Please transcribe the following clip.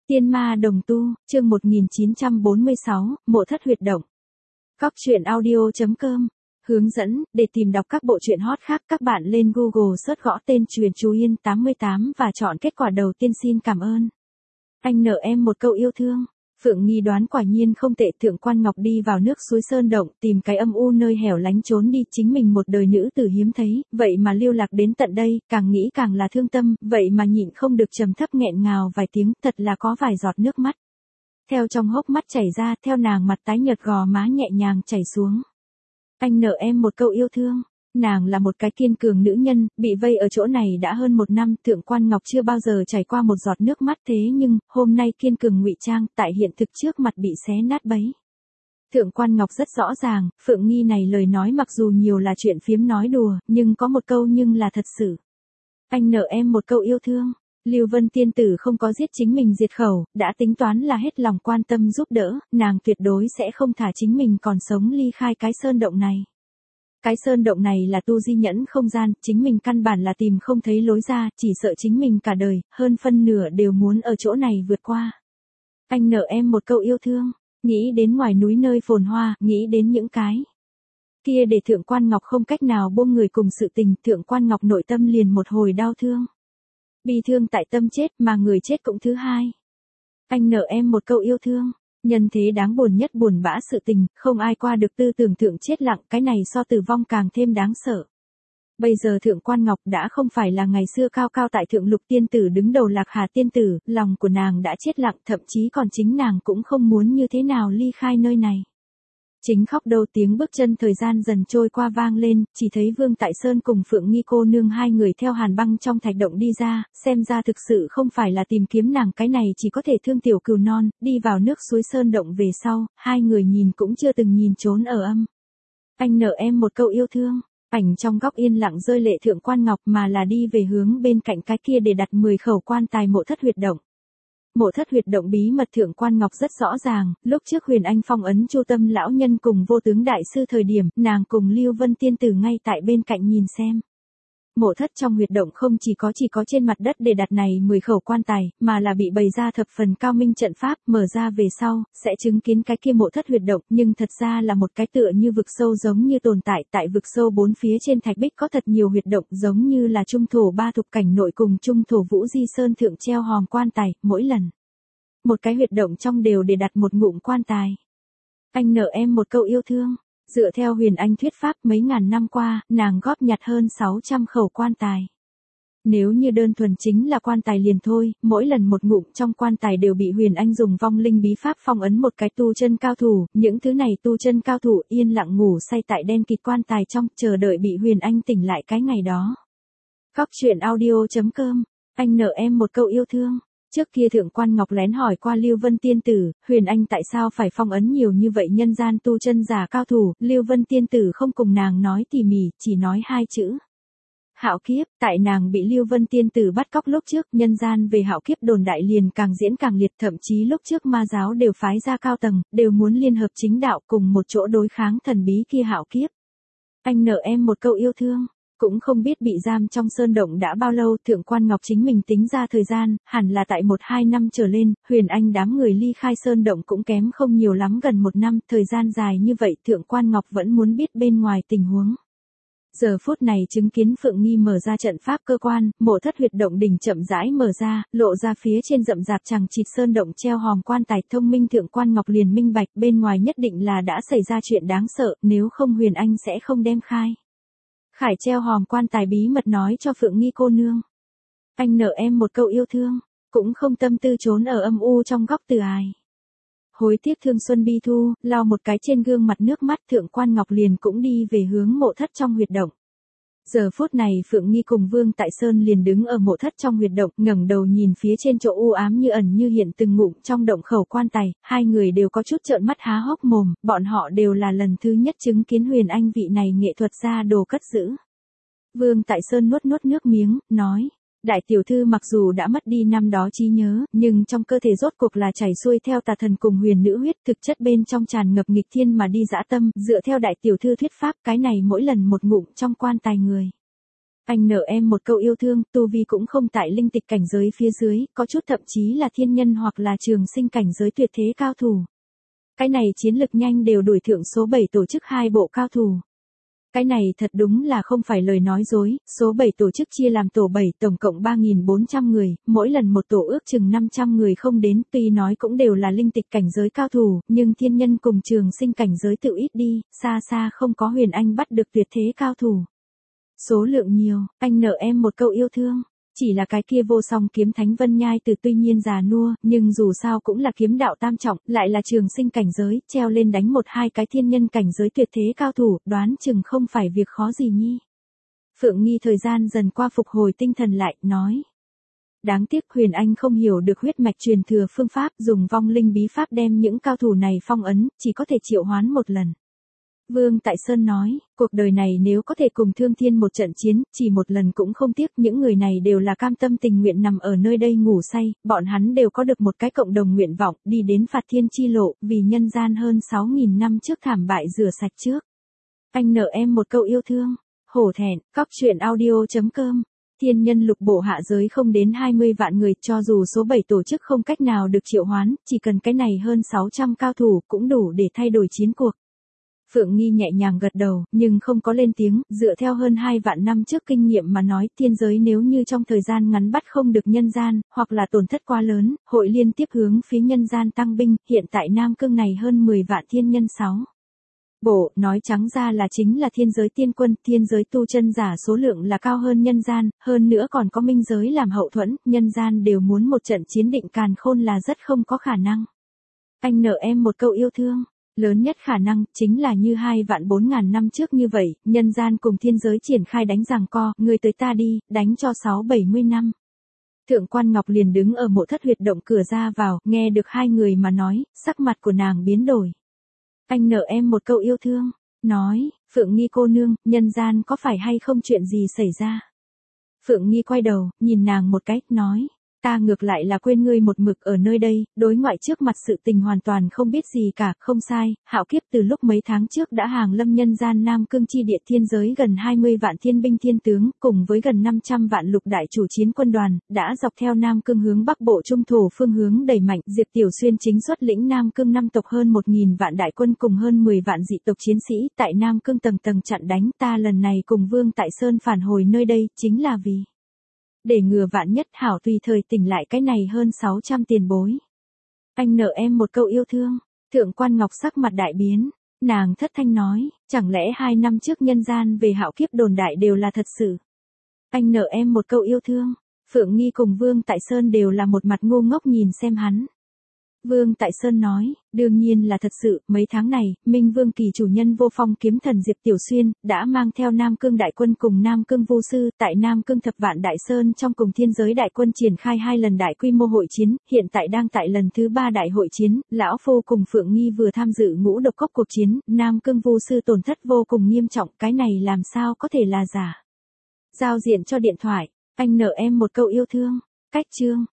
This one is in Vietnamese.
Tiên ma đồng tu, chương 1946, mộ thất huyệt động. Cóc truyện audio.com. Hướng dẫn, để tìm đọc các bộ truyện hot khác các bạn lên Google search gõ tên Truyện Chú Yên 88 và chọn kết quả đầu tiên. Xin cảm ơn. Anh nợ em một câu yêu thương. Phượng Nghi đoán quả nhiên không tệ. Thượng Quan Ngọc đi vào nước suối Sơn Động, tìm cái âm u nơi hẻo lánh trốn đi. Chính mình một đời nữ tử hiếm thấy, vậy mà lưu lạc đến tận đây, càng nghĩ càng là thương tâm, vậy mà nhịn không được trầm thấp nghẹn ngào vài tiếng, thật là có vài giọt nước mắt theo trong hốc mắt chảy ra, theo nàng mặt tái nhợt gò má nhẹ nhàng chảy xuống. Anh nợ em một câu yêu thương. Nàng là một cái kiên cường nữ nhân, bị vây ở chỗ này đã hơn một năm. Thượng Quan Ngọc chưa bao giờ chảy qua một giọt nước mắt, thế nhưng hôm nay kiên cường ngụy trang, tại hiện thực trước mặt bị xé nát bấy. Thượng Quan Ngọc rất rõ ràng, Phượng Nghi này lời nói mặc dù nhiều là chuyện phiếm nói đùa, nhưng có một câu nhưng là thật sự. Anh nợ em một câu yêu thương. Lưu Vân tiên tử không có giết chính mình diệt khẩu, đã tính toán là hết lòng quan tâm giúp đỡ, nàng tuyệt đối sẽ không thả chính mình còn sống ly khai cái sơn động này. Cái sơn động này là tu di nhẫn không gian, chính mình căn bản là tìm không thấy lối ra, chỉ sợ chính mình cả đời, hơn phân nửa đều muốn ở chỗ này vượt qua. Anh nợ em một câu yêu thương, nghĩ đến ngoài núi nơi phồn hoa, nghĩ đến những cái kia để Thượng Quan Ngọc không cách nào buông người cùng sự tình. Thượng Quan Ngọc nội tâm liền một hồi đau thương. Bi thương tại tâm chết mà người chết cũng thứ hai. Anh nợ em một câu yêu thương. Nhân thế đáng buồn nhất buồn bã sự tình, không ai qua được tư tưởng thượng chết lặng, cái này so tử vong càng thêm đáng sợ. Bây giờ Thượng Quan Ngọc đã không phải là ngày xưa cao cao tại thượng lục tiên tử đứng đầu Lạc Hà tiên tử, lòng của nàng đã chết lặng, thậm chí còn chính nàng cũng không muốn như thế nào ly khai nơi này. Chính khóc đâu tiếng bước chân thời gian dần trôi qua vang lên, chỉ thấy Vương Tại Sơn cùng Phượng Nghi cô nương hai người theo hàn băng trong thạch động đi ra, xem ra thực sự không phải là tìm kiếm nàng, cái này chỉ có thể thương tiểu cừu non. Đi vào nước suối Sơn Động về sau, hai người nhìn cũng chưa từng nhìn trốn ở âm. Anh nợ em một câu yêu thương. Ảnh trong góc yên lặng rơi lệ Thượng Quan Ngọc mà là đi về hướng bên cạnh cái kia để đặt 10 khẩu quan tài mộ thất huyệt động. Mộ thất huyệt động bí mật Thượng Quan Ngọc rất rõ ràng, lúc trước Huyền Anh phong ấn Chu Tâm lão nhân cùng Vô Tướng đại sư thời điểm, nàng cùng Lưu Vân tiên tử ngay tại bên cạnh nhìn xem. Mộ thất trong huyệt động không chỉ có trên mặt đất để đặt này 10 khẩu quan tài, mà là bị bày ra thập phần cao minh trận pháp, mở ra về sau, sẽ chứng kiến cái kia mộ thất huyệt động, nhưng thật ra là một cái tựa như vực sâu giống như tồn tại vực sâu bốn phía trên thạch bích có thật nhiều huyệt động giống như là trung thổ ba thục cảnh nội cùng trung thổ Vũ Di Sơn thượng treo hòm quan tài, mỗi lần một cái huyệt động trong đều để đặt một ngụm quan tài. Anh nợ em một câu yêu thương. Dựa theo Huyền Anh thuyết pháp mấy ngàn năm qua, nàng góp nhặt hơn 600 khẩu quan tài. Nếu như đơn thuần chính là quan tài liền thôi, mỗi lần một ngụm trong quan tài đều bị Huyền Anh dùng vong linh bí pháp phong ấn một cái tu chân cao thủ, những thứ này tu chân cao thủ yên lặng ngủ say tại đen kịt quan tài trong, chờ đợi bị Huyền Anh tỉnh lại cái ngày đó. Cóc truyện audio.com. Anh nợ em một câu yêu thương. Trước kia Thượng Quan Ngọc lén hỏi qua Lưu Vân tiên tử, Huyền Anh tại sao phải phong ấn nhiều như vậy nhân gian tu chân giả cao thủ. Lưu Vân tiên tử không cùng nàng nói tỉ mỉ, chỉ nói hai chữ: hạo kiếp. Tại nàng bị Lưu Vân tiên tử bắt cóc lúc trước, nhân gian về hạo kiếp đồn đại liền càng diễn càng liệt, thậm chí lúc trước ma giáo đều phái ra cao tầng, đều muốn liên hợp chính đạo cùng một chỗ đối kháng thần bí kia hạo kiếp. Anh nợ em một câu yêu thương. Cũng không biết bị giam trong sơn động đã bao lâu, Thượng Quan Ngọc chính mình tính ra thời gian, hẳn là tại 1-2 năm trở lên, Huyền Anh đám người ly khai sơn động cũng kém không nhiều lắm, gần 1 năm, thời gian dài như vậy Thượng Quan Ngọc vẫn muốn biết bên ngoài tình huống. Giờ phút này chứng kiến Phượng Nghi mở ra trận pháp cơ quan, mộ thất huyệt động đỉnh chậm rãi mở ra, lộ ra phía trên rậm rạp chằng chịt sơn động treo hòm quan tài. Thông minh Thượng Quan Ngọc liền minh bạch bên ngoài nhất định là đã xảy ra chuyện đáng sợ, nếu không Huyền Anh sẽ không đem khai khải treo hòm quan tài bí mật nói cho Phượng Nghi cô nương. Anh nợ em một câu yêu thương, cũng không tâm tư trốn ở âm u trong góc từ ải. Hối tiếc thương xuân bi thu, lau một cái trên gương mặt nước mắt, Thượng Quan Ngọc liền cũng đi về hướng mộ thất trong huyệt động. Giờ phút này Phượng Nghi cùng Vương Tại Sơn liền đứng ở mộ thất trong huyệt động, ngẩng đầu nhìn phía trên chỗ u ám như ẩn như hiện từng ngụm trong động khẩu quan tài, hai người đều có chút trợn mắt há hốc mồm, bọn họ đều là lần thứ nhất chứng kiến Huyền Anh vị này nghệ thuật gia đồ cất giữ. Vương Tại Sơn nuốt nước miếng, nói: Đại tiểu thư mặc dù đã mất đi năm đó trí nhớ, nhưng trong cơ thể rốt cuộc là chảy xuôi theo tà thần cùng huyền nữ huyết, thực chất bên trong tràn ngập nghịch thiên mà đi dã tâm, dựa theo đại tiểu thư thuyết pháp, cái này mỗi lần một ngụm trong quan tài người Anh nợ em một câu yêu thương, tu vi cũng không tại linh tịch cảnh giới phía dưới, có chút thậm chí là thiên nhân hoặc là trường sinh cảnh giới tuyệt thế cao thủ. Cái này chiến lực nhanh đều đuổi thượng số 7 tổ chức 2 bộ cao thủ. Cái này thật đúng là không phải lời nói dối, số 7 tổ chức chia làm tổ 7 tổng cộng 3.400 người, mỗi lần một tổ ước chừng 500 người không đến, tuy nói cũng đều là linh tịch cảnh giới cao thủ, nhưng thiên nhân cùng trường sinh cảnh giới tự ít đi, xa xa không có Huyền Anh bắt được tuyệt thế cao thủ. Số lượng nhiều, anh nợ em một câu yêu thương. Chỉ là cái kia vô song kiếm thánh Vân Nhai từ tuy nhiên già nua, nhưng dù sao cũng là kiếm đạo tam trọng, lại là trường sinh cảnh giới, treo lên đánh một hai cái thiên nhân cảnh giới tuyệt thế cao thủ, đoán chừng không phải việc khó gì nhi. Phượng Nghi thời gian dần qua phục hồi tinh thần lại, nói. Đáng tiếc Huyền Anh không hiểu được huyết mạch truyền thừa phương pháp, dùng vong linh bí pháp đem những cao thủ này phong ấn, chỉ có thể triệu hoán một lần. Vương Tại Sơn nói, cuộc đời này nếu có thể cùng Thương Thiên một trận chiến, chỉ một lần cũng không tiếc, những người này đều là cam tâm tình nguyện nằm ở nơi đây ngủ say, bọn hắn đều có được một cái cộng đồng nguyện vọng, đi đến Phạt Thiên chi lộ, vì nhân gian hơn 6.000 năm trước thảm bại rửa sạch trước. Anh nợ em một câu yêu thương, hổ thẹn, cóc.audio.com. Thiên nhân lục bộ hạ giới không đến 20 vạn người, cho dù số 7 tổ chức không cách nào được triệu hoán, chỉ cần cái này hơn 600 cao thủ cũng đủ để thay đổi chiến cuộc. Phượng Nghi nhẹ nhàng gật đầu, nhưng không có lên tiếng, dựa theo hơn 2 vạn năm trước kinh nghiệm mà nói, thiên giới nếu như trong thời gian ngắn bắt không được nhân gian, hoặc là tổn thất quá lớn, hội liên tiếp hướng phía nhân gian tăng binh, hiện tại Nam Cương này hơn 10 vạn thiên nhân 6. Bộ, nói trắng ra là chính là thiên giới tiên quân, thiên giới tu chân giả số lượng là cao hơn nhân gian, hơn nữa còn có minh giới làm hậu thuẫn, nhân gian đều muốn một trận chiến định càn khôn là rất không có khả năng. Anh nợ em một câu yêu thương. Lớn nhất khả năng, chính là như 2 vạn 4.000 năm trước như vậy, nhân gian cùng thiên giới triển khai đánh giằng co, người tới ta đi, đánh cho 6-70 năm. Thượng quan Ngọc liền đứng ở mộ thất huyệt động cửa ra vào, nghe được hai người mà nói, sắc mặt của nàng biến đổi. Anh nợ em một câu yêu thương, nói, Phượng Nghi cô nương, nhân gian có phải hay không chuyện gì xảy ra? Phượng Nghi quay đầu, nhìn nàng một cái, nói. Ta ngược lại là quên ngươi một mực ở nơi đây, đối ngoại trước mặt sự tình hoàn toàn không biết gì cả, không sai, Hạo Kiếp từ lúc mấy tháng trước đã hàng lâm nhân gian Nam Cương chi địa thiên giới gần 20 vạn thiên binh thiên tướng, cùng với gần 500 vạn lục đại chủ chiến quân đoàn, đã dọc theo Nam Cương hướng Bắc Bộ Trung Thổ phương hướng đẩy mạnh, Diệp Tiểu Xuyên chính xuất lĩnh Nam Cương 5 tộc hơn 1.000 vạn đại quân cùng hơn 10 vạn dị tộc chiến sĩ, tại Nam Cương tầng tầng chặn đánh, ta lần này cùng Vương Tại Sơn phản hồi nơi đây, chính là vì để ngừa vạn nhất hảo tùy thời tỉnh lại cái này hơn 600 tiền bối. Anh nợ em một câu yêu thương, Thượng quan Ngọc sắc mặt đại biến, nàng thất thanh nói, chẳng lẽ 2 năm trước nhân gian về Hạo Kiếp đồn đại đều là thật sự. Anh nợ em một câu yêu thương, Phượng Nghi cùng Vương Tại Sơn đều là một mặt ngu ngốc nhìn xem hắn. Vương Tại Sơn nói, đương nhiên là thật sự, mấy tháng này, Minh Vương kỳ chủ nhân Vô Phong kiếm thần Diệp Tiểu Xuyên, đã mang theo Nam Cương đại quân cùng Nam Cương Vu sư, tại Nam Cương Thập Vạn Đại Sơn trong cùng thiên giới đại quân triển khai 2 lần đại quy mô hội chiến, hiện tại đang tại lần thứ 3 đại hội chiến, Lão Phu cùng Phượng Nghi vừa tham dự Ngũ Độc Cốc cuộc chiến, Nam Cương Vu sư tổn thất vô cùng nghiêm trọng, cái này làm sao có thể là giả. Giao diện cho điện thoại, anh nợ em một câu yêu thương, cách chương.